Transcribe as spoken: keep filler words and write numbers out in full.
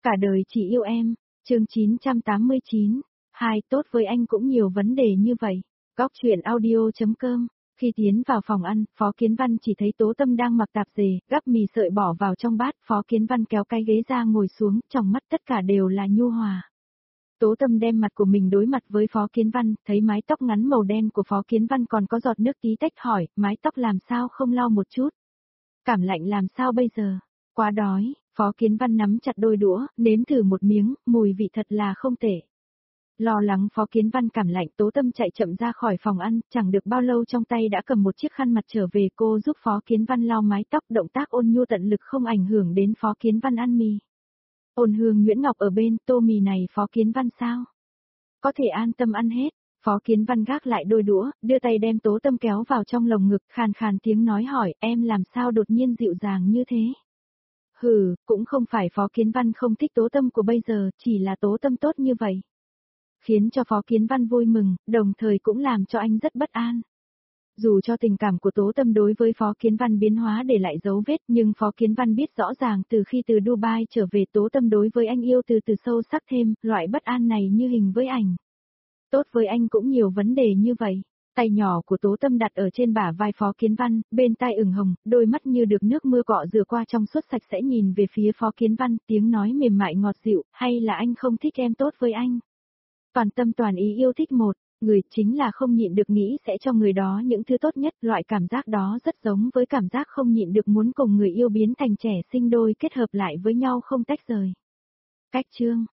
Cả đời chỉ yêu em, chương chín trăm tám mươi chín, hai tốt với anh cũng nhiều vấn đề như vậy. Góc chuyện audio.com. Khi tiến vào phòng ăn, Phó Kiến Văn chỉ thấy Tố Tâm đang mặc tạp dề, gắp mì sợi bỏ vào trong bát, Phó Kiến Văn kéo cái ghế ra ngồi xuống, trong mắt tất cả đều là nhu hòa. Tố Tâm đem mặt của mình đối mặt với Phó Kiến Văn, thấy mái tóc ngắn màu đen của Phó Kiến Văn còn có giọt nước tí tách hỏi, mái tóc làm sao không lau một chút? Cảm lạnh làm sao bây giờ? Quá đói, Phó Kiến Văn nắm chặt đôi đũa, nếm thử một miếng, mùi vị thật là không tệ. Lo lắng Phó Kiến Văn cảm lạnh, Tố Tâm chạy chậm ra khỏi phòng ăn, chẳng được bao lâu trong tay đã cầm một chiếc khăn mặt trở về, cô giúp Phó Kiến Văn lau mái tóc, động tác ôn nhu tận lực không ảnh hưởng đến Phó Kiến Văn ăn mì. Ôn Hương Nguyễn Ngọc ở bên, tô mì này Phó Kiến Văn sao? Có thể an tâm ăn hết. Phó Kiến Văn gác lại đôi đũa, đưa tay đem Tố Tâm kéo vào trong lồng ngực, khàn khàn tiếng nói hỏi, em làm sao đột nhiên dịu dàng như thế? Hừ, cũng không phải Phó Kiến Văn không thích Tố Tâm của bây giờ, chỉ là Tố Tâm tốt như vậy. Khiến cho Phó Kiến Văn vui mừng, đồng thời cũng làm cho anh rất bất an. Dù cho tình cảm của Tố Tâm đối với Phó Kiến Văn biến hóa để lại dấu vết, nhưng Phó Kiến Văn biết rõ ràng từ khi từ Dubai trở về Tố Tâm đối với anh yêu từ từ sâu sắc thêm, loại bất an này như hình với ảnh. Tốt với anh cũng nhiều vấn đề như vậy. Tay nhỏ của Tố Tâm đặt ở trên bả vai Phó Kiến Văn, bên tai ửng hồng, đôi mắt như được nước mưa cọ rửa qua trong suốt sạch sẽ nhìn về phía Phó Kiến Văn, tiếng nói mềm mại ngọt dịu, hay là anh không thích em tốt với anh? Toàn tâm toàn ý yêu thích một người, chính là không nhịn được nghĩ sẽ cho người đó những thứ tốt nhất, loại cảm giác đó rất giống với cảm giác không nhịn được muốn cùng người yêu biến thành trẻ sinh đôi kết hợp lại với nhau không tách rời. Cách chương